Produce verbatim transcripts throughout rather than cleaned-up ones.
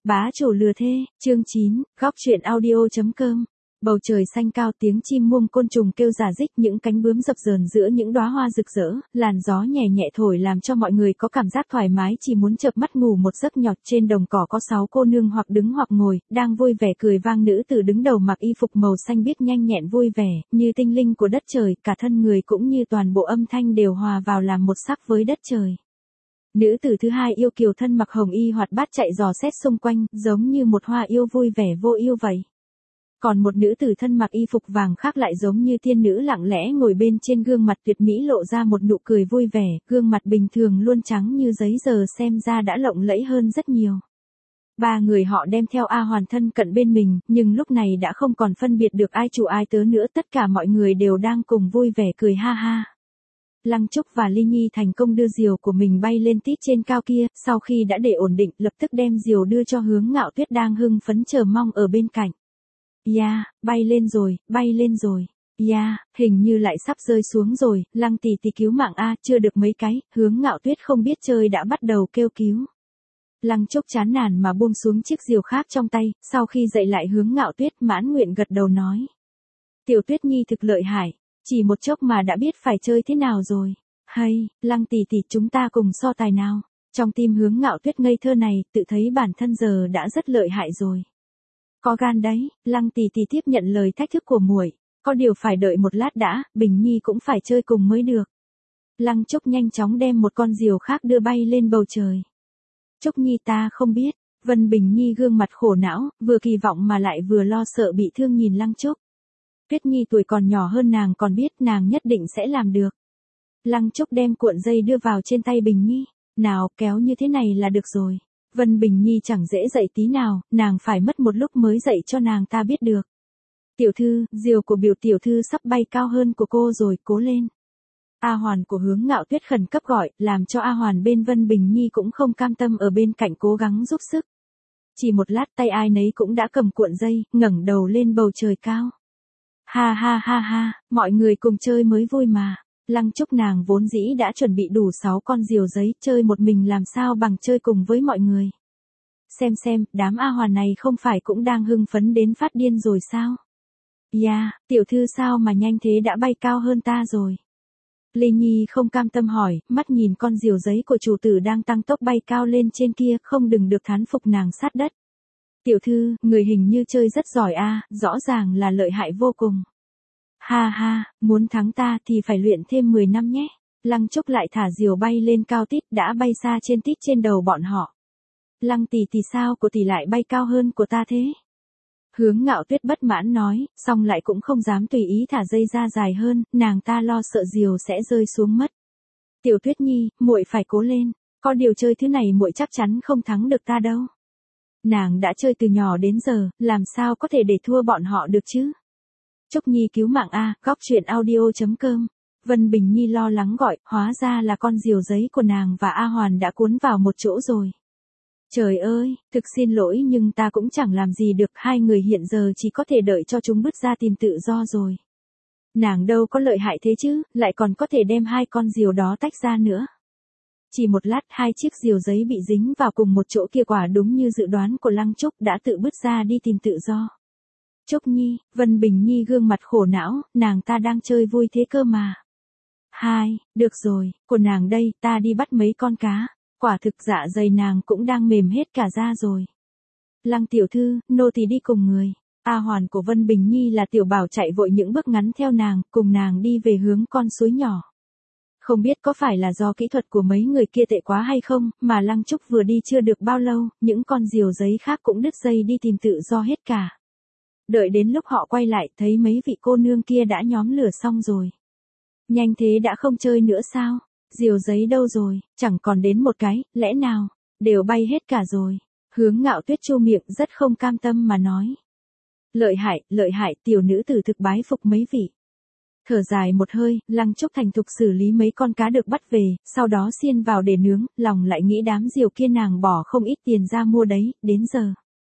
Bá chủ lừa thê, chương chín, góc truyện audio chấm com. Bầu trời xanh cao, tiếng chim muông côn trùng kêu rả rích, những cánh bướm dập dờn giữa những đóa hoa rực rỡ, làn gió nhẹ nhẹ thổi làm cho mọi người có cảm giác thoải mái, chỉ muốn chợp mắt ngủ một giấc nhọt. Trên đồng cỏ có sáu cô nương hoặc đứng hoặc ngồi, đang vui vẻ cười vang. Nữ tử đứng đầu mặc y phục màu xanh biếc nhanh nhẹn vui vẻ, như tinh linh của đất trời, cả thân người cũng như toàn bộ âm thanh đều hòa vào làm một sắc với đất trời. Nữ tử thứ hai yêu kiều thân mặc hồng y hoạt bát chạy dò xét xung quanh, giống như một hoa yêu vui vẻ vô yêu vậy. Còn một nữ tử thân mặc y phục vàng khác lại giống như tiên nữ lặng lẽ ngồi bên trên, gương mặt tuyệt mỹ lộ ra một nụ cười vui vẻ, gương mặt bình thường luôn trắng như giấy giờ xem ra đã lộng lẫy hơn rất nhiều. Ba người họ đem theo A Hoàn thân cận bên mình, nhưng lúc này đã không còn phân biệt được ai chủ ai tớ nữa, tất cả mọi người đều đang cùng vui vẻ cười ha ha. Lăng Trúc và Ly Nhi thành công đưa diều của mình bay lên tít trên cao kia, sau khi đã để ổn định, lập tức đem diều đưa cho Hướng Ngạo Tuyết đang hưng phấn chờ mong ở bên cạnh. Ya, yeah, bay lên rồi, bay lên rồi. Ya, yeah, hình như lại sắp rơi xuống rồi, Lăng tỷ tỷ cứu mạng a, chưa được mấy cái, Hướng Ngạo Tuyết không biết chơi đã bắt đầu kêu cứu. Lăng Trúc chán nản mà buông xuống chiếc diều khác trong tay, sau khi dậy lại Hướng Ngạo Tuyết mãn nguyện gật đầu nói. Tiểu Tuyết Nhi thực lợi hại. Chỉ một chốc mà đã biết phải chơi thế nào rồi. Hay, Lăng tỷ tỷ chúng ta cùng so tài nào. Trong tim Hướng Ngạo Tuyết ngây thơ này, tự thấy bản thân giờ đã rất lợi hại rồi. Có gan đấy, Lăng tỷ tỷ tiếp nhận lời thách thức của muội. Có điều phải đợi một lát đã, Bình Nhi cũng phải chơi cùng mới được. Lăng Trúc nhanh chóng đem một con diều khác đưa bay lên bầu trời. Trúc Nhi ta không biết. Vân Bình Nhi gương mặt khổ não, vừa kỳ vọng mà lại vừa lo sợ bị thương nhìn Lăng Trúc. Tuyết Nhi tuổi còn nhỏ hơn nàng còn biết nàng nhất định sẽ làm được. Lăng Trúc đem cuộn dây đưa vào trên tay Bình Nhi. Nào, kéo như thế này là được rồi. Vân Bình Nhi chẳng dễ dậy tí nào, nàng phải mất một lúc mới dậy cho nàng ta biết được. Tiểu thư, diều của biểu tiểu thư sắp bay cao hơn của cô rồi, cố lên. A Hoàn của Hướng Ngạo Tuyết khẩn cấp gọi, làm cho A Hoàn bên Vân Bình Nhi cũng không cam tâm ở bên cạnh cố gắng giúp sức. Chỉ một lát tay ai nấy cũng đã cầm cuộn dây, ngẩng đầu lên bầu trời cao. Ha ha ha ha, mọi người cùng chơi mới vui mà. Lăng Trúc nàng vốn dĩ đã chuẩn bị đủ sáu con diều giấy, chơi một mình làm sao bằng chơi cùng với mọi người. Xem xem, đám A Hoàn này không phải cũng đang hưng phấn đến phát điên rồi sao? Ya, yeah, tiểu thư sao mà nhanh thế đã bay cao hơn ta rồi. Lê Nhi không cam tâm hỏi, mắt nhìn con diều giấy của chủ tử đang tăng tốc bay cao lên trên kia, không đừng được thán phục nàng sát đất. Tiểu thư, người hình như chơi rất giỏi a, à, rõ ràng là lợi hại vô cùng. Ha ha, muốn thắng ta thì phải luyện thêm mười năm nhé. Lăng Trúc lại thả diều bay lên cao tít, đã bay xa trên tít trên đầu bọn họ. Lăng tỷ tỷ sao của tỷ lại bay cao hơn của ta thế? Hướng Ngạo Tuyết bất mãn nói, xong lại cũng không dám tùy ý thả dây ra dài hơn, nàng ta lo sợ diều sẽ rơi xuống mất. Tiểu Tuyết Nhi, muội phải cố lên, có điều chơi thứ này muội chắc chắn không thắng được ta đâu. Nàng đã chơi từ nhỏ đến giờ, làm sao có thể để thua bọn họ được chứ? Trúc Nhi cứu mạng a, góc truyện audio chấm com. Vân Bình Nhi lo lắng gọi, hóa ra là con diều giấy của nàng và A Hoàn đã cuốn vào một chỗ rồi. Trời ơi, thực xin lỗi nhưng ta cũng chẳng làm gì được, hai người hiện giờ chỉ có thể đợi cho chúng bứt ra tìm tự do rồi. Nàng đâu có lợi hại thế chứ, lại còn có thể đem hai con diều đó tách ra nữa. Chỉ một lát hai chiếc diều giấy bị dính vào cùng một chỗ kia, quả đúng như dự đoán của Lăng Trúc, đã tự bứt ra đi tìm tự do. Trúc Nhi, Vân Bình Nhi gương mặt khổ não, nàng ta đang chơi vui thế cơ mà. Hai, được rồi, của nàng đây, ta đi bắt mấy con cá. Quả thực dạ dày nàng cũng đang mềm hết cả da rồi. Lăng tiểu thư, nô tỳ đi cùng người. A Hoàn của Vân Bình Nhi là tiểu bảo chạy vội những bước ngắn theo nàng, cùng nàng đi về hướng con suối nhỏ. Không biết có phải là do kỹ thuật của mấy người kia tệ quá hay không, mà Lăng Trúc vừa đi chưa được bao lâu, những con diều giấy khác cũng đứt dây đi tìm tự do hết cả. Đợi đến lúc họ quay lại, thấy mấy vị cô nương kia đã nhóm lửa xong rồi. Nhanh thế đã không chơi nữa sao? Diều giấy đâu rồi, chẳng còn đến một cái, lẽ nào, đều bay hết cả rồi. Hướng Ngạo Tuyết chu miệng rất không cam tâm mà nói. Lợi hại, lợi hại, tiểu nữ tử thực bái phục mấy vị. Thở dài một hơi, Lăng Trúc thành thục xử lý mấy con cá được bắt về, sau đó xiên vào để nướng, lòng lại nghĩ đám diều kia nàng bỏ không ít tiền ra mua đấy, đến giờ.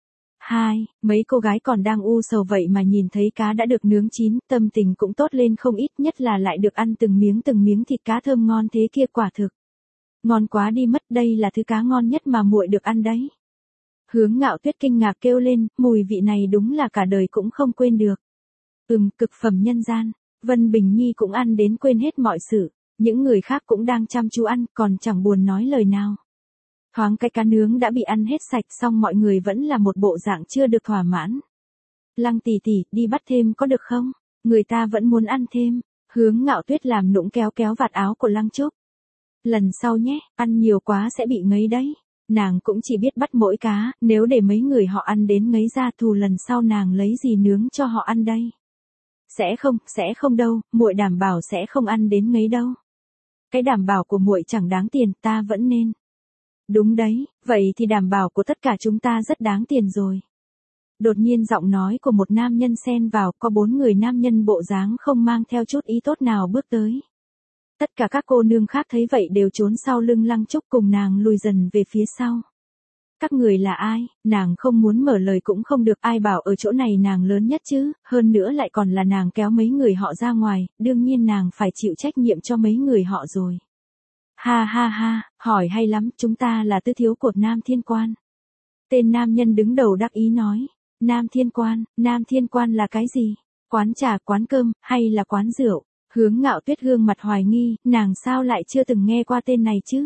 Hai, mấy cô gái còn đang u sầu vậy mà nhìn thấy cá đã được nướng chín, tâm tình cũng tốt lên không ít, nhất là lại được ăn từng miếng từng miếng thịt cá thơm ngon thế kia, quả thực. Ngon quá đi mất, đây là thứ cá ngon nhất mà muội được ăn đấy. Hướng Ngạo Tuyết kinh ngạc kêu lên, mùi vị này đúng là cả đời cũng không quên được. Ừm, cực phẩm nhân gian. Vân Bình Nhi cũng ăn đến quên hết mọi sự, những người khác cũng đang chăm chú ăn, còn chẳng buồn nói lời nào. Thoáng cái cá nướng đã bị ăn hết sạch xong mọi người vẫn là một bộ dạng chưa được thỏa mãn. Lăng tỷ tỷ, đi bắt thêm có được không? Người ta vẫn muốn ăn thêm. Hướng Ngạo Tuyết làm nũng kéo kéo vạt áo của Lăng Trúc. Lần sau nhé, ăn nhiều quá sẽ bị ngấy đấy. Nàng cũng chỉ biết bắt mỗi cá, nếu để mấy người họ ăn đến ngấy ra thù lần sau nàng lấy gì nướng cho họ ăn đây. Sẽ không, sẽ không đâu, muội đảm bảo sẽ không ăn đến ngấy đâu. Cái đảm bảo của muội chẳng đáng tiền, ta vẫn nên. Đúng đấy, vậy thì đảm bảo của tất cả chúng ta rất đáng tiền rồi. Đột nhiên giọng nói của một nam nhân xen vào, có bốn người nam nhân bộ dáng không mang theo chút ý tốt nào bước tới. Tất cả các cô nương khác thấy vậy đều trốn sau lưng Lăng Trúc cùng nàng lùi dần về phía sau. Các người là ai, nàng không muốn mở lời cũng không được, ai bảo ở chỗ này nàng lớn nhất chứ, hơn nữa lại còn là nàng kéo mấy người họ ra ngoài, đương nhiên nàng phải chịu trách nhiệm cho mấy người họ rồi. Ha ha ha, hỏi hay lắm, chúng ta là tứ thiếu của Nam Thiên Quan. Tên nam nhân đứng đầu đắc ý nói, Nam Thiên Quan, Nam Thiên Quan là cái gì? Quán trà, quán cơm, hay là quán rượu? Hướng Ngạo Tuyết gương mặt hoài nghi, nàng sao lại chưa từng nghe qua tên này chứ?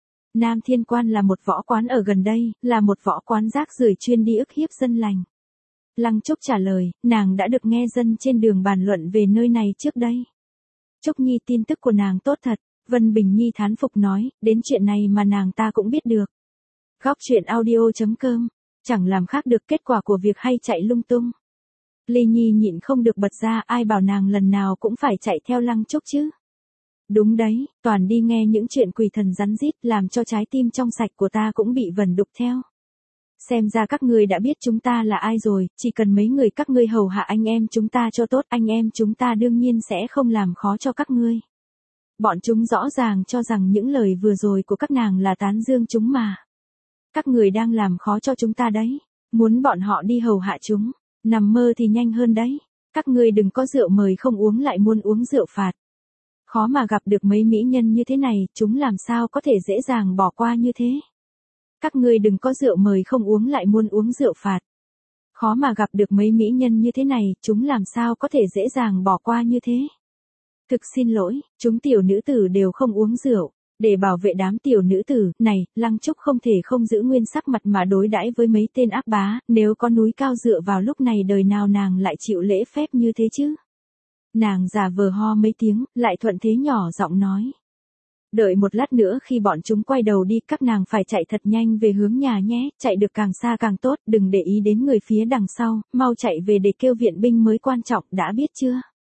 Nam Thiên Quan là một võ quán ở gần đây, là một võ quán rác rưởi chuyên đi ức hiếp dân lành. Lăng Trúc trả lời, nàng đã được nghe dân trên đường bàn luận về nơi này trước đây. Trúc Nhi tin tức của nàng tốt thật, Vân Bình Nhi thán phục nói, đến chuyện này mà nàng ta cũng biết được. Góc truyện audio chấm com, chẳng làm khác được kết quả của việc hay chạy lung tung. Lê Nhi nhịn không được bật ra, ai bảo nàng lần nào cũng phải chạy theo Lăng Trúc chứ. Đúng đấy, toàn đi nghe những chuyện quỷ thần rắn rít làm cho trái tim trong sạch của ta cũng bị vẩn đục theo. Xem ra các ngươi đã biết chúng ta là ai rồi, chỉ cần mấy người các ngươi hầu hạ anh em chúng ta cho tốt, anh em chúng ta đương nhiên sẽ không làm khó cho các ngươi. Bọn chúng rõ ràng cho rằng những lời vừa rồi của các nàng là tán dương chúng mà. Các người đang làm khó cho chúng ta đấy, muốn bọn họ đi hầu hạ chúng, nằm mơ thì nhanh hơn đấy. Các ngươi đừng có rượu mời không uống lại muốn uống rượu phạt. Khó mà gặp được mấy mỹ nhân như thế này, chúng làm sao có thể dễ dàng bỏ qua như thế. Các ngươi đừng có rượu mời không uống lại muốn uống rượu phạt. Khó mà gặp được mấy mỹ nhân như thế này, chúng làm sao có thể dễ dàng bỏ qua như thế. Thực xin lỗi, chúng tiểu nữ tử đều không uống rượu. Để bảo vệ đám tiểu nữ tử, này, Lăng Trúc không thể không giữ nguyên sắc mặt mà đối đãi với mấy tên ác bá, nếu có núi cao dựa vào lúc này đời nào nàng lại chịu lễ phép như thế chứ. Nàng giả vờ ho mấy tiếng, lại thuận thế nhỏ giọng nói. Đợi một lát nữa khi bọn chúng quay đầu đi, các nàng phải chạy thật nhanh về hướng nhà nhé, chạy được càng xa càng tốt, đừng để ý đến người phía đằng sau, mau chạy về để kêu viện binh mới quan trọng, đã biết chưa?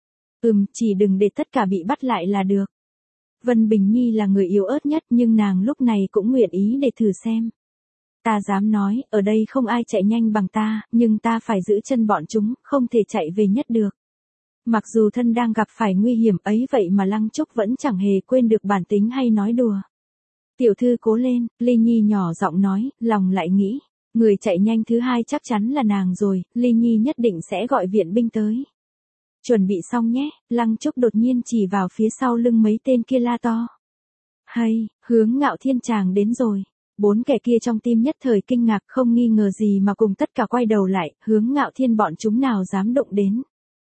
Ừm, chỉ đừng để tất cả bị bắt lại là được. Vân Bình Nhi là người yếu ớt nhất nhưng nàng lúc này cũng nguyện ý để thử xem. Ta dám nói, ở đây không ai chạy nhanh bằng ta, nhưng ta phải giữ chân bọn chúng, không thể chạy về nhất được. Mặc dù thân đang gặp phải nguy hiểm ấy vậy mà Lăng Trúc vẫn chẳng hề quên được bản tính hay nói đùa. Tiểu thư cố lên, Ly Nhi nhỏ giọng nói, lòng lại nghĩ, người chạy nhanh thứ hai chắc chắn là nàng rồi, Ly Nhi nhất định sẽ gọi viện binh tới. Chuẩn bị xong nhé, Lăng Trúc đột nhiên chỉ vào phía sau lưng mấy tên kia la to. Hay, Hướng Ngạo Thiên chàng đến rồi. Bốn kẻ kia trong tim nhất thời kinh ngạc không nghi ngờ gì mà cùng tất cả quay đầu lại, Hướng Ngạo Thiên bọn chúng nào dám động đến.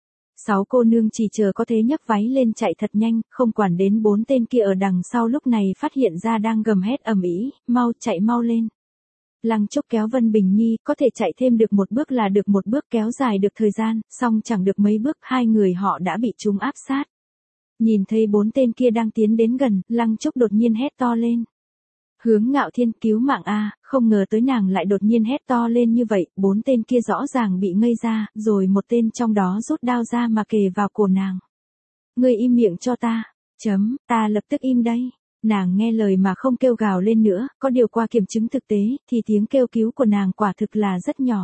Sáu cô nương chỉ chờ có thế nhấc váy lên chạy thật nhanh, không quản đến bốn tên kia ở đằng sau lúc này phát hiện ra đang gầm hét ầm ĩ, mau chạy mau lên. Lăng Trúc kéo Vân Bình Nhi, có thể chạy thêm được một bước là được một bước, kéo dài được thời gian, song chẳng được mấy bước, hai người họ đã bị chúng áp sát. Nhìn thấy bốn tên kia đang tiến đến gần, Lăng Trúc đột nhiên hét to lên. Hướng Ngạo Thiên, cứu mạng a, không ngờ tới nàng lại đột nhiên hét to lên như vậy, bốn tên kia rõ ràng bị ngây ra, rồi một tên trong đó rút đao ra mà kề vào cổ nàng. Ngươi im miệng cho ta, chấm, ta lập tức im đây. Nàng nghe lời mà không kêu gào lên nữa, có điều qua kiểm chứng thực tế, thì tiếng kêu cứu của nàng quả thực là rất nhỏ.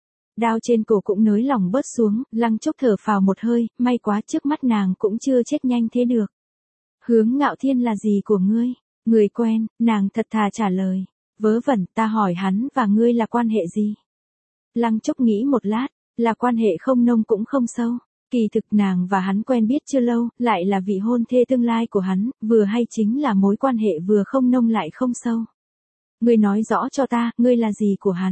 Đao trên cổ cũng nới lỏng bớt xuống, Lăng Trúc thở phào một hơi, may quá trước mắt nàng cũng chưa chết nhanh thế được. Hướng Ngạo Thiên là gì của ngươi? Người quen, nàng thật thà trả lời. Vớ vẩn, ta hỏi hắn và ngươi là quan hệ gì? Lăng Trúc nghĩ một lát, là quan hệ không nông cũng không sâu. Kỳ thực nàng và hắn quen biết chưa lâu, lại là vị hôn thê tương lai của hắn, vừa hay chính là mối quan hệ vừa không nông lại không sâu. Ngươi nói rõ cho ta, ngươi là gì của hắn?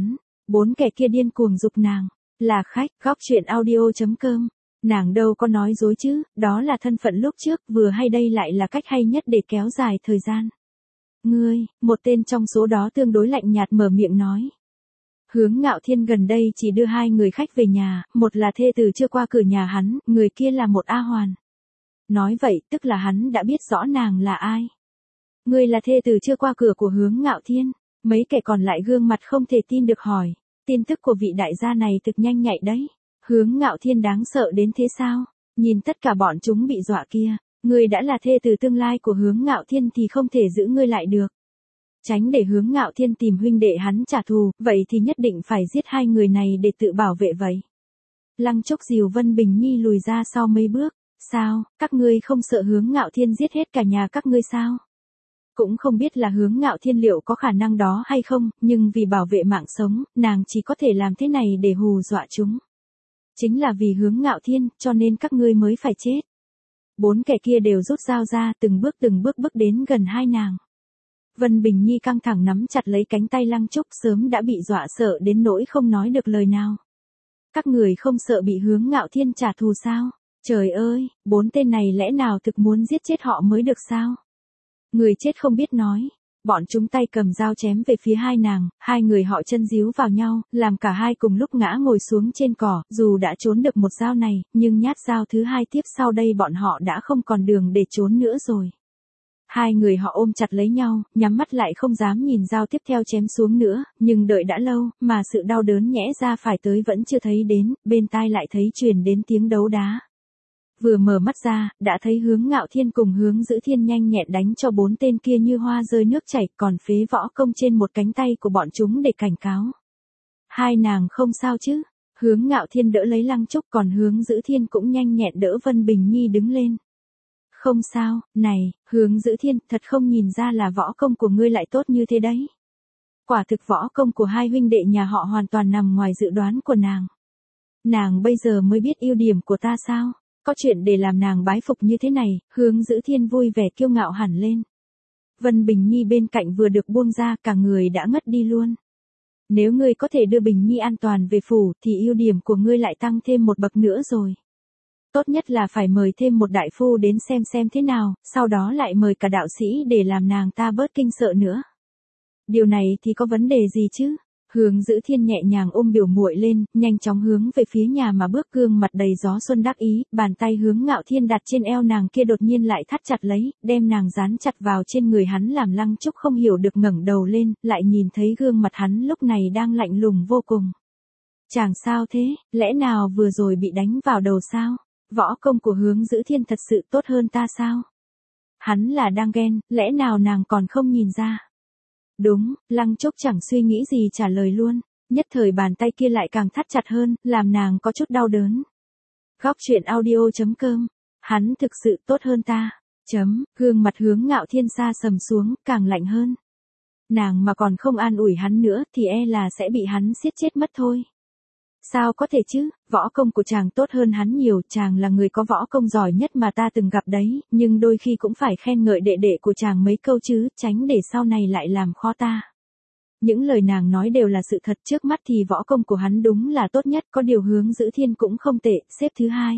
Bốn kẻ kia điên cuồng giục nàng. Là khách, góc chuyện audio.com. Nàng đâu có nói dối chứ, đó là thân phận lúc trước, vừa hay đây lại là cách hay nhất để kéo dài thời gian. Ngươi, một tên trong số đó tương đối lạnh nhạt mở miệng nói. Hướng Ngạo Thiên gần đây chỉ đưa hai người khách về nhà, một là thê tử chưa qua cửa nhà hắn, người kia là một A Hoàn. Nói vậy, tức là hắn đã biết rõ nàng là ai. Ngươi là thê tử chưa qua cửa của Hướng Ngạo Thiên. Mấy kẻ còn lại gương mặt không thể tin được hỏi. Tin tức của vị đại gia này thực nhanh nhạy đấy. Hướng Ngạo Thiên đáng sợ đến thế sao? Nhìn tất cả bọn chúng bị dọa kia. Ngươi đã là thê tử tương lai của Hướng Ngạo Thiên thì không thể giữ ngươi lại được. Tránh để Hướng Ngạo Thiên tìm huynh đệ hắn trả thù, vậy thì nhất định phải giết hai người này để tự bảo vệ vậy. Lăng Trúc dìu Vân Bình Nhi lùi ra sau mấy bước. Sao, các ngươi không sợ Hướng Ngạo Thiên giết hết cả nhà các ngươi sao? Cũng không biết là Hướng Ngạo Thiên liệu có khả năng đó hay không, nhưng vì bảo vệ mạng sống, nàng chỉ có thể làm thế này để hù dọa chúng. Chính là vì Hướng Ngạo Thiên, cho nên các ngươi mới phải chết. Bốn kẻ kia đều rút dao ra, từng bước từng bước bước đến gần hai nàng. Vân Bình Nhi căng thẳng nắm chặt lấy cánh tay Lăng Trúc, sớm đã bị dọa sợ đến nỗi không nói được lời nào. Các người không sợ bị Hướng Ngạo Thiên trả thù sao? Trời ơi, bốn tên này lẽ nào thực muốn giết chết họ mới được sao? Người chết không biết nói. Bọn chúng tay cầm dao chém về phía hai nàng, hai người họ chân díu vào nhau, làm cả hai cùng lúc ngã ngồi xuống trên cỏ, dù đã trốn được một dao này, nhưng nhát dao thứ hai tiếp sau đây bọn họ đã không còn đường để trốn nữa rồi. Hai người họ ôm chặt lấy nhau, nhắm mắt lại không dám nhìn dao tiếp theo chém xuống nữa, nhưng đợi đã lâu, mà sự đau đớn nhẽ ra phải tới vẫn chưa thấy đến, bên tai lại thấy truyền đến tiếng đấu đá. Vừa mở mắt ra, đã thấy Hướng Ngạo Thiên cùng Hướng Dữ Thiên nhanh nhẹn đánh cho bốn tên kia như hoa rơi nước chảy, còn phế võ công trên một cánh tay của bọn chúng để cảnh cáo. Hai nàng không sao chứ? Hướng Ngạo Thiên đỡ lấy Lăng Trúc, còn Hướng Dữ Thiên cũng nhanh nhẹn đỡ Vân Bình Nhi đứng lên. Không sao, này, Hướng Dữ Thiên, thật không nhìn ra là võ công của ngươi lại tốt như thế đấy. Quả thực võ công của hai huynh đệ nhà họ hoàn toàn nằm ngoài dự đoán của nàng. Nàng bây giờ mới biết ưu điểm của ta sao? Có chuyện để làm nàng bái phục như thế này, Hướng Dữ Thiên vui vẻ kiêu ngạo hẳn lên. Vân Bình Nhi bên cạnh vừa được buông ra, cả người đã ngất đi luôn. Nếu ngươi có thể đưa Bình Nhi an toàn về phủ, thì ưu điểm của ngươi lại tăng thêm một bậc nữa rồi. Tốt nhất là phải mời thêm một đại phu đến xem xem thế nào, sau đó lại mời cả đạo sĩ để làm nàng ta bớt kinh sợ nữa. Điều này thì có vấn đề gì chứ? Hướng Dữ Thiên nhẹ nhàng ôm biểu muội lên, nhanh chóng hướng về phía nhà mà bước, gương mặt đầy gió xuân đắc ý, bàn tay Hướng Ngạo Thiên đặt trên eo nàng kia đột nhiên lại thắt chặt lấy, đem nàng dán chặt vào trên người hắn, làm Lăng Trúc không hiểu được ngẩng đầu lên, lại nhìn thấy gương mặt hắn lúc này đang lạnh lùng vô cùng. Chàng sao thế, lẽ nào vừa rồi bị đánh vào đầu sao? Võ công của Hướng Dữ Thiên thật sự tốt hơn ta sao? Hắn là đang ghen, lẽ nào nàng còn không nhìn ra? Đúng, Lăng Trúc chẳng suy nghĩ gì trả lời luôn, nhất thời bàn tay kia lại càng thắt chặt hơn, làm nàng có chút đau đớn. Góc chuyện audio.com, hắn thực sự tốt hơn ta, chấm, gương mặt Hướng Ngạo Thiên xa sầm xuống, càng lạnh hơn. Nàng mà còn không an ủi hắn nữa thì e là sẽ bị hắn giết chết mất thôi. Sao có thể chứ, võ công của chàng tốt hơn hắn nhiều, chàng là người có võ công giỏi nhất mà ta từng gặp đấy, nhưng đôi khi cũng phải khen ngợi đệ đệ của chàng mấy câu chứ, tránh để sau này lại làm khó ta. Những lời nàng nói đều là sự thật, trước mắt thì võ công của hắn đúng là tốt nhất, có điều Hướng Dữ Thiên cũng không tệ, xếp thứ hai.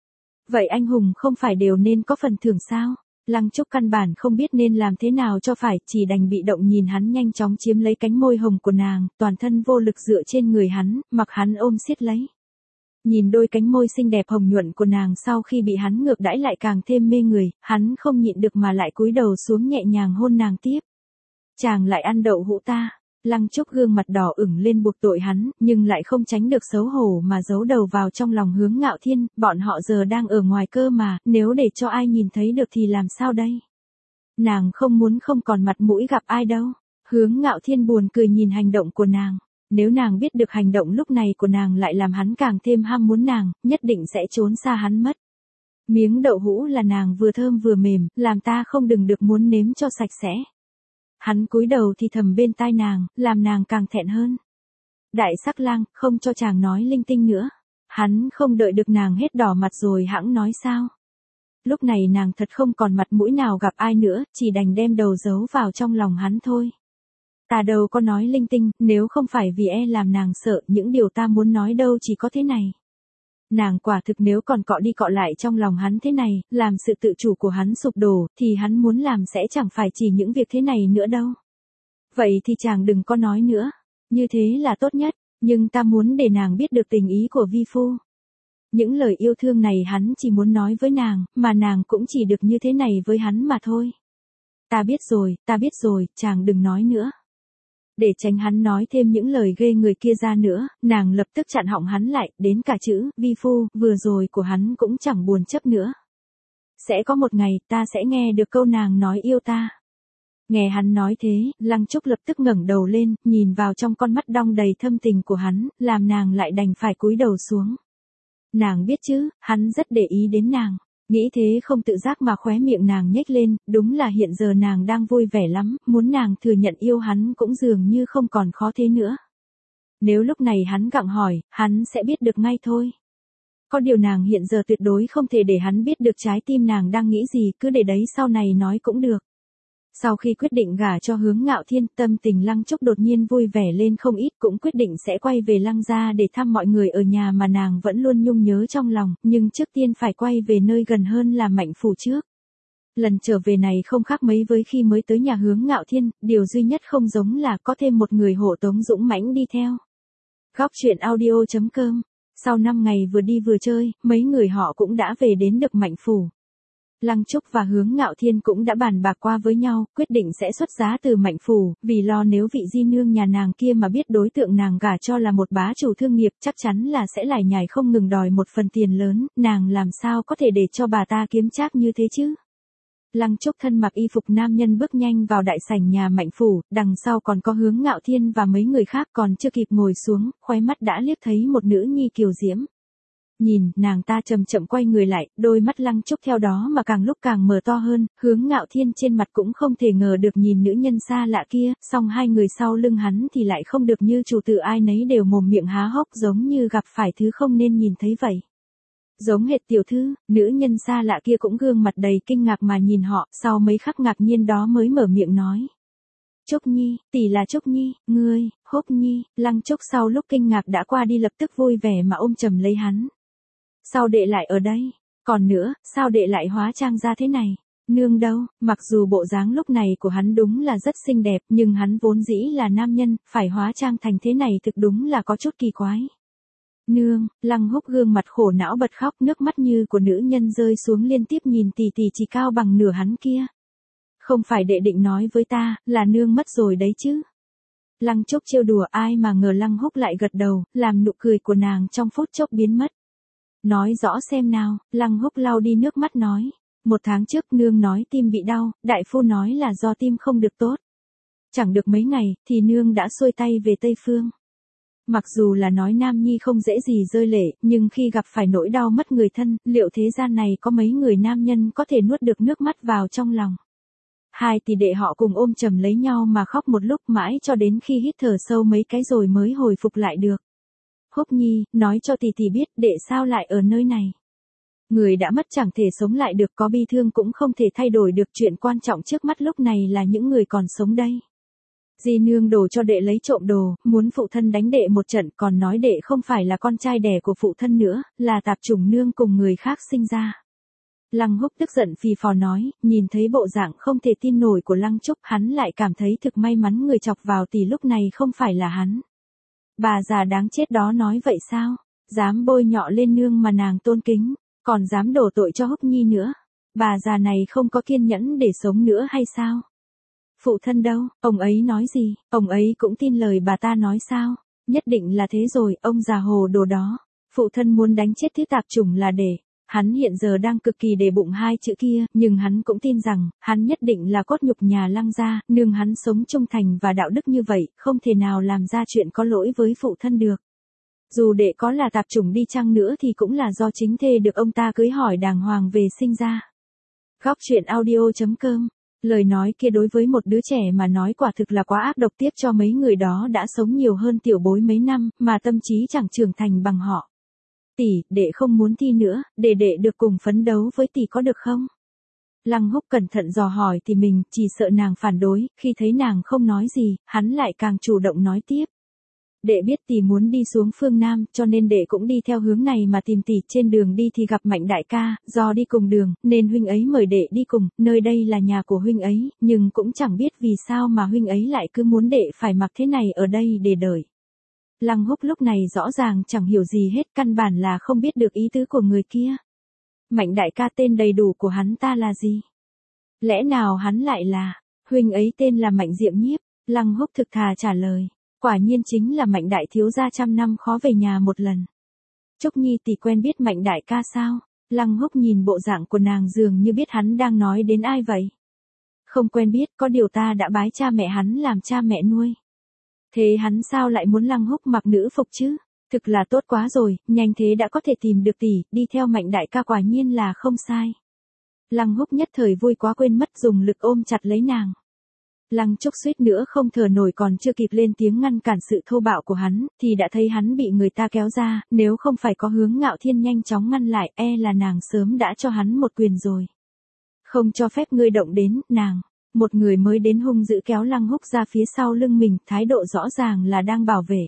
Vậy anh hùng không phải đều nên có phần thưởng sao? Lăng Trúc căn bản không biết nên làm thế nào cho phải, chỉ đành bị động nhìn hắn nhanh chóng chiếm lấy cánh môi hồng của nàng, toàn thân vô lực dựa trên người hắn, mặc hắn ôm siết lấy. Nhìn đôi cánh môi xinh đẹp hồng nhuận của nàng sau khi bị hắn ngược đãi lại càng thêm mê người, hắn không nhịn được mà lại cúi đầu xuống nhẹ nhàng hôn nàng tiếp. Chàng lại ăn đậu hũ ta. Lăng Trúc gương mặt đỏ ửng lên buộc tội hắn, nhưng lại không tránh được xấu hổ mà giấu đầu vào trong lòng Hướng Ngạo Thiên, bọn họ giờ đang ở ngoài cơ mà, nếu để cho ai nhìn thấy được thì làm sao đây? Nàng không muốn không còn mặt mũi gặp ai đâu. Hướng Ngạo Thiên buồn cười nhìn hành động của nàng, nếu nàng biết được hành động lúc này của nàng lại làm hắn càng thêm ham muốn nàng, nhất định sẽ trốn xa hắn mất. Miếng đậu hũ là nàng vừa thơm vừa mềm, làm ta không đừng được muốn nếm cho sạch sẽ. Hắn cúi đầu thì thầm bên tai nàng, làm nàng càng thẹn hơn. Đại sắc lang, không cho chàng nói linh tinh nữa. Hắn không đợi được nàng hết đỏ mặt rồi hẵng nói sao. Lúc này nàng thật không còn mặt mũi nào gặp ai nữa, chỉ đành đem đầu giấu vào trong lòng hắn thôi. Ta đâu có nói linh tinh, nếu không phải vì e làm nàng sợ, những điều ta muốn nói đâu chỉ có thế này. Nàng quả thực nếu còn cọ đi cọ lại trong lòng hắn thế này, làm sự tự chủ của hắn sụp đổ, thì hắn muốn làm sẽ chẳng phải chỉ những việc thế này nữa đâu. Vậy thì chàng đừng có nói nữa, như thế là tốt nhất, nhưng ta muốn để nàng biết được tình ý của vi phu. Những lời yêu thương này hắn chỉ muốn nói với nàng, mà nàng cũng chỉ được như thế này với hắn mà thôi. Ta biết rồi, ta biết rồi, chàng đừng nói nữa. Để tránh hắn nói thêm những lời ghê người kia ra nữa, nàng lập tức chặn họng hắn lại, đến cả chữ, vi phu, vừa rồi của hắn cũng chẳng buồn chấp nữa. Sẽ có một ngày, ta sẽ nghe được câu nàng nói yêu ta. Nghe hắn nói thế, Lăng Trúc lập tức ngẩng đầu lên, nhìn vào trong con mắt đong đầy thâm tình của hắn, làm nàng lại đành phải cúi đầu xuống. Nàng biết chứ, hắn rất để ý đến nàng. Nghĩ thế không tự giác mà khóe miệng nàng nhếch lên, đúng là hiện giờ nàng đang vui vẻ lắm, muốn nàng thừa nhận yêu hắn cũng dường như không còn khó thế nữa. Nếu lúc này hắn gặng hỏi, hắn sẽ biết được ngay thôi. Có điều nàng hiện giờ tuyệt đối không thể để hắn biết được trái tim nàng đang nghĩ gì, cứ để đấy sau này nói cũng được. Sau khi quyết định gả cho Hướng Ngạo Thiên, tâm tình Lăng Trúc đột nhiên vui vẻ lên không ít, cũng quyết định sẽ quay về Lăng gia để thăm mọi người ở nhà mà nàng vẫn luôn nhung nhớ trong lòng, nhưng trước tiên phải quay về nơi gần hơn là Mạnh phủ trước. Lần trở về này không khác mấy với khi mới tới nhà Hướng Ngạo Thiên, điều duy nhất không giống là có thêm một người hộ tống dũng mãnh đi theo. Góc truyện audio chấm com. Sau năm ngày vừa đi vừa chơi, mấy người họ cũng đã về đến được Mạnh phủ. Lăng Trúc và Hướng Ngạo Thiên cũng đã bàn bạc qua với nhau, quyết định sẽ xuất giá từ Mạnh phủ, vì lo nếu vị di nương nhà nàng kia mà biết đối tượng nàng gả cho là một bá chủ thương nghiệp chắc chắn là sẽ lải nhải không ngừng đòi một phần tiền lớn, nàng làm sao có thể để cho bà ta kiếm trác như thế chứ. Lăng Trúc thân mặc y phục nam nhân bước nhanh vào đại sảnh nhà Mạnh phủ, đằng sau còn có Hướng Ngạo Thiên và mấy người khác, còn chưa kịp ngồi xuống, khóe mắt đã liếc thấy một nữ nhi kiều diễm. Nhìn, nàng ta chậm chậm quay người lại, đôi mắt Lăng Trúc theo đó mà càng lúc càng mở to hơn, Hướng Ngạo Thiên trên mặt cũng không thể ngờ được nhìn nữ nhân xa lạ kia, song hai người sau lưng hắn thì lại không được như chủ tử ai nấy đều mồm miệng há hốc giống như gặp phải thứ không nên nhìn thấy vậy. Giống hệt tiểu thư, nữ nhân xa lạ kia cũng gương mặt đầy kinh ngạc mà nhìn họ, sau mấy khắc ngạc nhiên đó mới mở miệng nói. Trúc Nhi, tỷ là Trúc Nhi, ngươi, Húc Nhi. Lăng Trúc sau lúc kinh ngạc đã qua đi lập tức vui vẻ mà ôm chầm lấy hắn. Sao đệ lại ở đây? Còn nữa, sao đệ lại hóa trang ra thế này? Nương đâu? Mặc dù bộ dáng lúc này của hắn đúng là rất xinh đẹp, nhưng hắn vốn dĩ là nam nhân, phải hóa trang thành thế này thực đúng là có chút kỳ quái. Nương, Lăng Húc gương mặt khổ não bật khóc, nước mắt như của nữ nhân rơi xuống liên tiếp nhìn tỷ tỷ chỉ cao bằng nửa hắn kia. Không phải đệ định nói với ta, là nương mất rồi đấy chứ. Lăng Trúc trêu đùa, ai mà ngờ Lăng Húc lại gật đầu, làm nụ cười của nàng trong phút chốc biến mất. Nói rõ xem nào, Lăng Húc lau đi nước mắt nói. Một tháng trước nương nói tim bị đau, đại phu nói là do tim không được tốt. Chẳng được mấy ngày, thì nương đã xuôi tay về Tây Phương. Mặc dù là nói nam nhi không dễ gì rơi lệ, nhưng khi gặp phải nỗi đau mất người thân, liệu thế gian này có mấy người nam nhân có thể nuốt được nước mắt vào trong lòng. Hai tỷ đệ họ cùng ôm chầm lấy nhau mà khóc một lúc mãi cho đến khi hít thở sâu mấy cái rồi mới hồi phục lại được. Húc Nhi, nói cho tỷ tỷ biết đệ sao lại ở nơi này. Người đã mất chẳng thể sống lại được, có bi thương cũng không thể thay đổi được, chuyện quan trọng trước mắt lúc này là những người còn sống đây. Di nương đổ cho đệ lấy trộm đồ, muốn phụ thân đánh đệ một trận, còn nói đệ không phải là con trai đẻ của phụ thân nữa, là tạp chủng nương cùng người khác sinh ra. Lăng Húc tức giận phì phò nói, nhìn thấy bộ dạng không thể tin nổi của Lăng Trúc, hắn lại cảm thấy thực may mắn người chọc vào tỷ lúc này không phải là hắn. Bà già đáng chết đó nói vậy sao? Dám bôi nhọ lên nương mà nàng tôn kính, còn dám đổ tội cho Húc Nhi nữa. Bà già này không có kiên nhẫn để sống nữa hay sao? Phụ thân đâu, ông ấy nói gì, ông ấy cũng tin lời bà ta nói sao? Nhất định là thế rồi, ông già hồ đồ đó. Phụ thân muốn đánh chết thứ tạp chủng là để. Hắn hiện giờ đang cực kỳ để bụng hai chữ kia, nhưng hắn cũng tin rằng, hắn nhất định là cốt nhục nhà Lăng gia, nương hắn sống trung thành và đạo đức như vậy, không thể nào làm ra chuyện có lỗi với phụ thân được. Dù đệ có là tạp chủng đi chăng nữa thì cũng là do chính thê được ông ta cưới hỏi đàng hoàng về sinh ra. Góc truyện audio chấm com. Lời nói kia đối với một đứa trẻ mà nói quả thực là quá ác độc, tiếc cho mấy người đó đã sống nhiều hơn tiểu bối mấy năm, mà tâm trí chẳng trưởng thành bằng họ. Tỷ, đệ không muốn thi nữa, để đệ được cùng phấn đấu với tỷ có được không? Lăng Húc cẩn thận dò hỏi thì mình, chỉ sợ nàng phản đối, khi thấy nàng không nói gì, hắn lại càng chủ động nói tiếp. Đệ biết tỷ muốn đi xuống phương Nam, cho nên đệ cũng đi theo hướng này mà tìm tỷ, trên đường đi thì gặp Mạnh đại ca, do đi cùng đường, nên huynh ấy mời đệ đi cùng, nơi đây là nhà của huynh ấy, nhưng cũng chẳng biết vì sao mà huynh ấy lại cứ muốn đệ phải mặc thế này ở đây để đợi. Lăng Húc lúc này rõ ràng chẳng hiểu gì hết, căn bản là không biết được ý tứ của người kia. Mạnh đại ca tên đầy đủ của hắn ta là gì? Lẽ nào hắn lại là, huynh ấy tên là Mạnh Diệm Nhiếp, Lăng Húc thực thà trả lời. Quả nhiên chính là Mạnh đại thiếu gia trăm năm khó về nhà một lần. Trúc Nhi tỷ quen biết Mạnh đại ca sao? Lăng Húc nhìn bộ dạng của nàng dường như biết hắn đang nói đến ai vậy. Không quen biết, có điều ta đã bái cha mẹ hắn làm cha mẹ nuôi. Thế hắn sao lại muốn Lăng Húc mặc nữ phục chứ? Thực là tốt quá rồi, nhanh thế đã có thể tìm được tỷ, đi theo Mạnh đại ca quả nhiên là không sai. Lăng Húc nhất thời vui quá quên mất dùng lực ôm chặt lấy nàng. Lăng Trúc suýt nữa không thở nổi, còn chưa kịp lên tiếng ngăn cản sự thô bạo của hắn, thì đã thấy hắn bị người ta kéo ra, nếu không phải có Hướng Ngạo Thiên nhanh chóng ngăn lại, e là nàng sớm đã cho hắn một quyền rồi. Không cho phép ngươi động đến, nàng. Một người mới đến hung dữ kéo Lăng Húc ra phía sau lưng mình, thái độ rõ ràng là đang bảo vệ.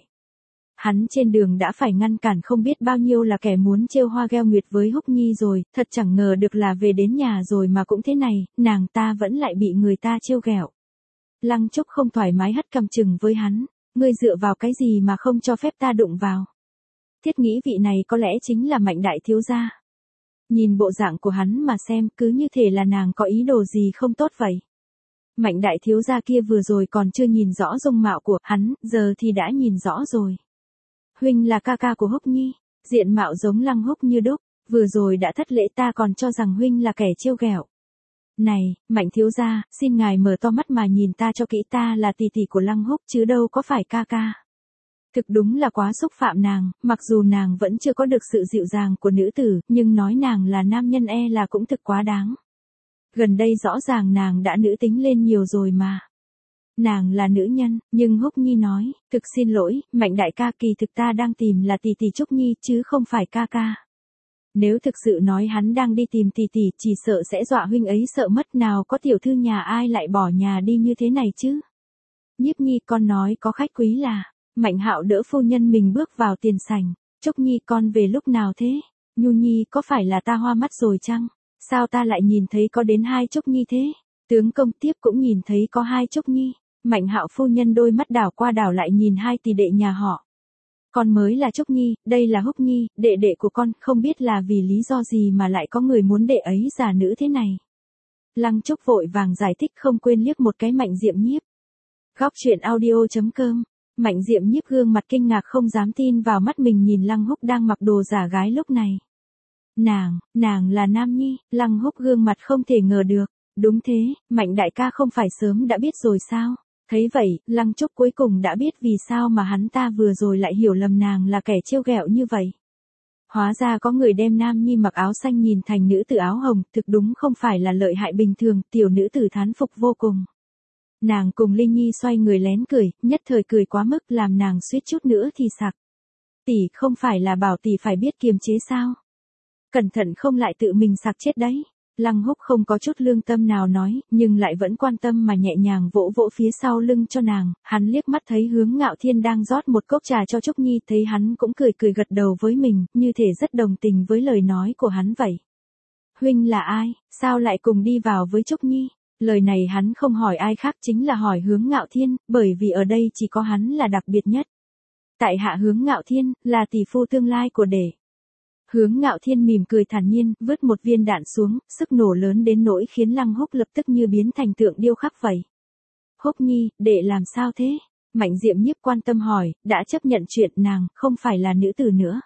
Hắn trên đường đã phải ngăn cản không biết bao nhiêu là kẻ muốn trêu hoa gheo nguyệt với Húc Nhi rồi, thật chẳng ngờ được là về đến nhà rồi mà cũng thế này, nàng ta vẫn lại bị người ta trêu ghẹo. Lăng Trúc không thoải mái hất cằm chừng với hắn, ngươi dựa vào cái gì mà không cho phép ta đụng vào? Thiết nghĩ vị này có lẽ chính là Mạnh đại thiếu gia. Nhìn bộ dạng của hắn mà xem, cứ như thể là nàng có ý đồ gì không tốt vậy. Mạnh đại thiếu gia kia vừa rồi còn chưa nhìn rõ dung mạo của hắn, giờ thì đã nhìn rõ rồi. Huynh là ca ca của Húc Nhi, diện mạo giống Lăng Húc như đúc, vừa rồi đã thất lễ, ta còn cho rằng huynh là kẻ trêu ghẹo. Này, Mạnh thiếu gia, xin ngài mở to mắt mà nhìn ta cho kỹ, ta là tỷ tỷ của Lăng Húc chứ đâu có phải ca ca. Thực đúng là quá xúc phạm nàng, mặc dù nàng vẫn chưa có được sự dịu dàng của nữ tử, nhưng nói nàng là nam nhân e là cũng thực quá đáng. Gần đây rõ ràng nàng đã nữ tính lên nhiều rồi mà. Nàng là nữ nhân, nhưng Húc Nhi nói, thực xin lỗi, Mạnh đại ca, kỳ thực ta đang tìm là tỷ tỷ Trúc Nhi chứ không phải ca ca. Nếu thực sự nói hắn đang đi tìm tỷ tỷ, chỉ sợ sẽ dọa huynh ấy sợ mất, nào có tiểu thư nhà ai lại bỏ nhà đi như thế này chứ. Nhiếp Nhi, con nói có khách quý là. Mạnh Hạo đỡ phu nhân mình bước vào tiền sảnh. Trúc Nhi, con về lúc nào thế? Nhu Nhi, có phải là ta hoa mắt rồi chăng? Sao ta lại nhìn thấy có đến hai Trúc Nhi thế? Tướng công tiếp cũng nhìn thấy có hai Trúc Nhi. Mạnh Hạo phu nhân đôi mắt đảo qua đảo lại nhìn hai tỷ đệ nhà họ. Con mới là Trúc Nhi, đây là Húc Nhi, đệ đệ của con, không biết là vì lý do gì mà lại có người muốn đệ ấy giả nữ thế này. Lăng Trúc vội vàng giải thích, không quên liếc một cái Mạnh Diệm Nhiếp. Góc truyện audio chấm com. Mạnh Diệm Nhiếp gương mặt kinh ngạc không dám tin vào mắt mình nhìn Lăng Húc đang mặc đồ giả gái lúc này. Nàng, nàng là Nam Nhi, Lăng Húc gương mặt không thể ngờ được. Đúng thế, Mạnh đại ca không phải sớm đã biết rồi sao? Thấy vậy, Lăng Trúc cuối cùng đã biết vì sao mà hắn ta vừa rồi lại hiểu lầm nàng là kẻ trêu ghẹo như vậy. Hóa ra có người đem Nam Nhi mặc áo xanh nhìn thành nữ tử áo hồng, thực đúng không phải là lợi hại bình thường, tiểu nữ tử thán phục vô cùng. Nàng cùng Linh Nhi xoay người lén cười, nhất thời cười quá mức làm nàng suýt chút nữa thì sặc. Tỷ không phải là bảo tỷ phải biết kiềm chế sao? Cẩn thận không lại tự mình sặc chết đấy. Lăng Húc không có chút lương tâm nào nói, nhưng lại vẫn quan tâm mà nhẹ nhàng vỗ vỗ phía sau lưng cho nàng, hắn liếc mắt thấy Hướng Ngạo Thiên đang rót một cốc trà cho Trúc Nhi, thấy hắn cũng cười cười gật đầu với mình, như thể rất đồng tình với lời nói của hắn vậy. Huynh là ai, sao lại cùng đi vào với Trúc Nhi? Lời này hắn không hỏi ai khác chính là hỏi Hướng Ngạo Thiên, bởi vì ở đây chỉ có hắn là đặc biệt nhất. Tại hạ Hướng Ngạo Thiên, là tỷ phu tương lai của đệ. Hướng Ngạo Thiên mỉm cười thản nhiên, vứt một viên đạn xuống, sức nổ lớn đến nỗi khiến Lăng Húc lập tức như biến thành tượng điêu khắc vậy. Húc Nhi, đệ làm sao thế? Mạnh Diệm Nhiếp quan tâm hỏi, đã chấp nhận chuyện nàng không phải là nữ tử nữa.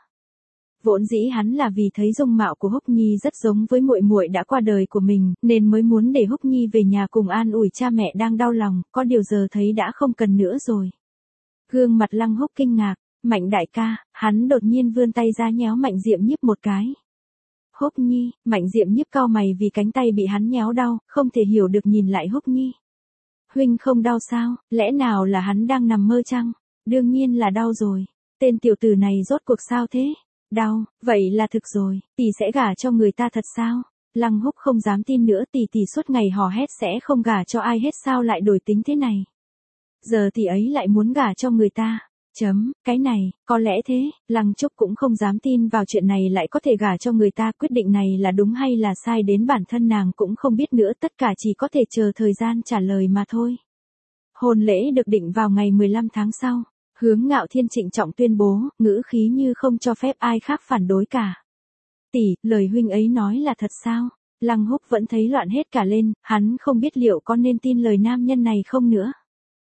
Vốn dĩ hắn là vì thấy dung mạo của Húc Nhi rất giống với muội muội đã qua đời của mình, nên mới muốn để Húc Nhi về nhà cùng an ủi cha mẹ đang đau lòng, có điều giờ thấy đã không cần nữa rồi. Gương mặt Lăng Húc kinh ngạc. Mạnh đại ca, hắn đột nhiên vươn tay ra nhéo Mạnh Diệm Nhiếp một cái. Húc Nhi, Mạnh Diệm Nhiếp cau mày vì cánh tay bị hắn nhéo đau, không thể hiểu được nhìn lại Húc Nhi. Huynh không đau sao, lẽ nào là hắn đang nằm mơ chăng? Đương nhiên là đau rồi, tên tiểu tử này rốt cuộc sao thế? Đau, vậy là thực rồi, tỷ sẽ gả cho người ta thật sao? Lăng Húc không dám tin nữa, tỷ tỷ suốt ngày hò hét sẽ không gả cho ai hết sao lại đổi tính thế này. Giờ tỷ ấy lại muốn gả cho người ta. Chấm, cái này, có lẽ thế, Lăng Trúc cũng không dám tin vào chuyện này lại có thể gả cho người ta, quyết định này là đúng hay là sai đến bản thân nàng cũng không biết nữa, tất cả chỉ có thể chờ thời gian trả lời mà thôi. Hôn lễ được định vào ngày mười lăm tháng sau, Hướng Ngạo Thiên trịnh trọng tuyên bố, ngữ khí như không cho phép ai khác phản đối cả. Tỷ, lời huynh ấy nói là thật sao? Lăng Húc vẫn thấy loạn hết cả lên, hắn không biết liệu có nên tin lời nam nhân này không nữa.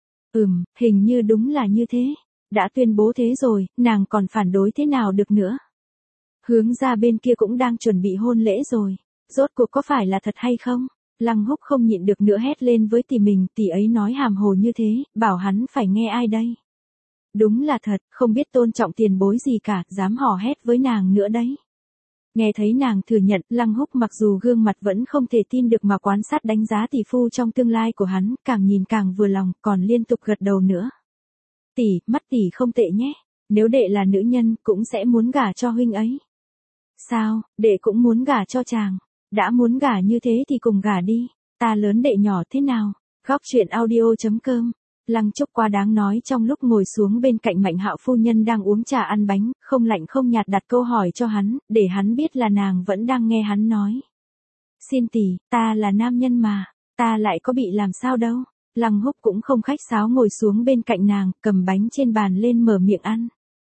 Ừm, hình như đúng là như thế. Đã tuyên bố thế rồi, nàng còn phản đối thế nào được nữa. Hướng gia bên kia cũng đang chuẩn bị hôn lễ rồi. Rốt cuộc có phải là thật hay không? Lăng Húc không nhịn được nữa hét lên với tỷ mình, tỷ ấy nói hàm hồ như thế, bảo hắn phải nghe ai đây? Đúng là thật, không biết tôn trọng tiền bối gì cả, dám hò hét với nàng nữa đấy. Nghe thấy nàng thừa nhận, Lăng Húc mặc dù gương mặt vẫn không thể tin được mà quan sát đánh giá tỷ phu trong tương lai của hắn, càng nhìn càng vừa lòng, còn liên tục gật đầu nữa. Tỷ, mắt tỷ không tệ nhé, nếu đệ là nữ nhân cũng sẽ muốn gả cho huynh ấy. Sao, đệ cũng muốn gả cho chàng, đã muốn gả như thế thì cùng gả đi, ta lớn đệ nhỏ thế nào, góc truyện audio chấm com. Lăng Trúc quá đáng nói trong lúc ngồi xuống bên cạnh Mạnh Hạo phu nhân đang uống trà ăn bánh, không lạnh không nhạt đặt câu hỏi cho hắn, để hắn biết là nàng vẫn đang nghe hắn nói. Xin tỷ, ta là nam nhân mà, ta lại có bị làm sao đâu. Lăng Húc cũng không khách sáo ngồi xuống bên cạnh nàng, cầm bánh trên bàn lên mở miệng ăn.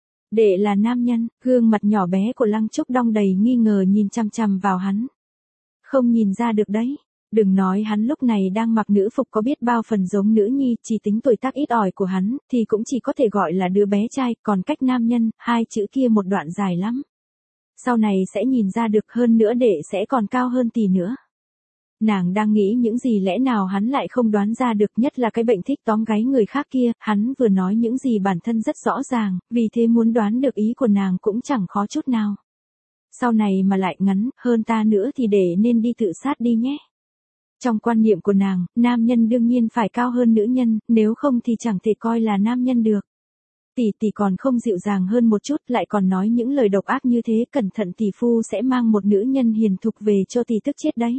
Đệ là nam nhân, gương mặt nhỏ bé của Lăng Trúc đong đầy nghi ngờ nhìn chằm chằm vào hắn. Không nhìn ra được đấy. Đừng nói hắn lúc này đang mặc nữ phục có biết bao phần giống nữ nhi, chỉ tính tuổi tác ít ỏi của hắn, thì cũng chỉ có thể gọi là đứa bé trai, còn cách nam nhân, hai chữ kia một đoạn dài lắm. Sau này sẽ nhìn ra được, hơn nữa đệ sẽ còn cao hơn tỷ nữa. Nàng đang nghĩ những gì lẽ nào hắn lại không đoán ra được, nhất là cái bệnh thích tóm gáy người khác kia, hắn vừa nói những gì bản thân rất rõ ràng, vì thế muốn đoán được ý của nàng cũng chẳng khó chút nào. Sau này mà lại ngắn hơn ta nữa thì để nên đi tự sát đi nhé. Trong quan niệm của nàng, nam nhân đương nhiên phải cao hơn nữ nhân, nếu không thì chẳng thể coi là nam nhân được. Tỷ tỷ còn không dịu dàng hơn một chút, lại còn nói những lời độc ác như thế, cẩn thận tỷ phu sẽ mang một nữ nhân hiền thục về cho tỷ tức chết đấy.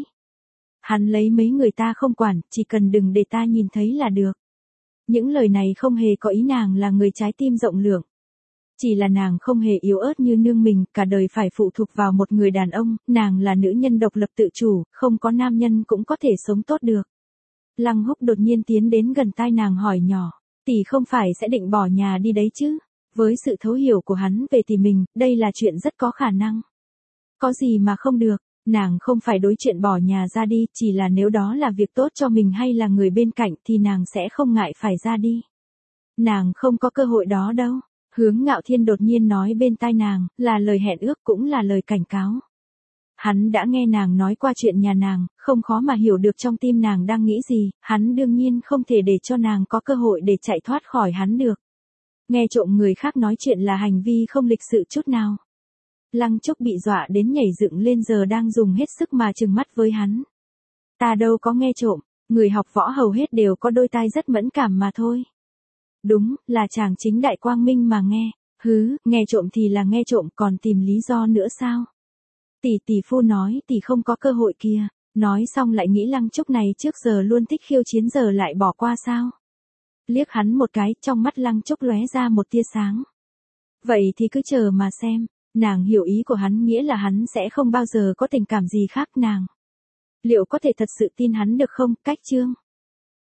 Hắn lấy mấy người ta không quản, chỉ cần đừng để ta nhìn thấy là được. Những lời này không hề có ý nàng là người trái tim rộng lượng. Chỉ là nàng không hề yếu ớt như nương mình, cả đời phải phụ thuộc vào một người đàn ông, nàng là nữ nhân độc lập tự chủ, không có nam nhân cũng có thể sống tốt được. Lăng Húc đột nhiên tiến đến gần tai nàng hỏi nhỏ, tỷ không phải sẽ định bỏ nhà đi đấy chứ? Với sự thấu hiểu của hắn về tỷ mình, đây là chuyện rất có khả năng. Có gì mà không được, nàng không phải đối chuyện bỏ nhà ra đi, chỉ là nếu đó là việc tốt cho mình hay là người bên cạnh thì nàng sẽ không ngại phải ra đi. Nàng không có cơ hội đó đâu. Hướng Ngạo Thiên đột nhiên nói bên tai nàng, là lời hẹn ước cũng là lời cảnh cáo. Hắn đã nghe nàng nói qua chuyện nhà nàng, không khó mà hiểu được trong tim nàng đang nghĩ gì, hắn đương nhiên không thể để cho nàng có cơ hội để chạy thoát khỏi hắn được. Nghe trộm người khác nói chuyện là hành vi không lịch sự chút nào. Lăng Trúc bị dọa đến nhảy dựng lên, giờ đang dùng hết sức mà trừng mắt với hắn. Ta đâu có nghe trộm, người học võ hầu hết đều có đôi tai rất mẫn cảm mà thôi. Đúng, là chàng chính đại quang minh mà nghe. Hứ, nghe trộm thì là nghe trộm, còn tìm lý do nữa sao? Tỷ tỷ phu nói tỷ không có cơ hội kia. Nói xong lại nghĩ Lăng Trúc này trước giờ luôn thích khiêu chiến giờ lại bỏ qua sao? Liếc hắn một cái, trong mắt Lăng Trúc lóe ra một tia sáng. Vậy thì cứ chờ mà xem. Nàng hiểu ý của hắn, nghĩa là hắn sẽ không bao giờ có tình cảm gì khác nàng. Liệu có thể thật sự tin hắn được không? Cách chương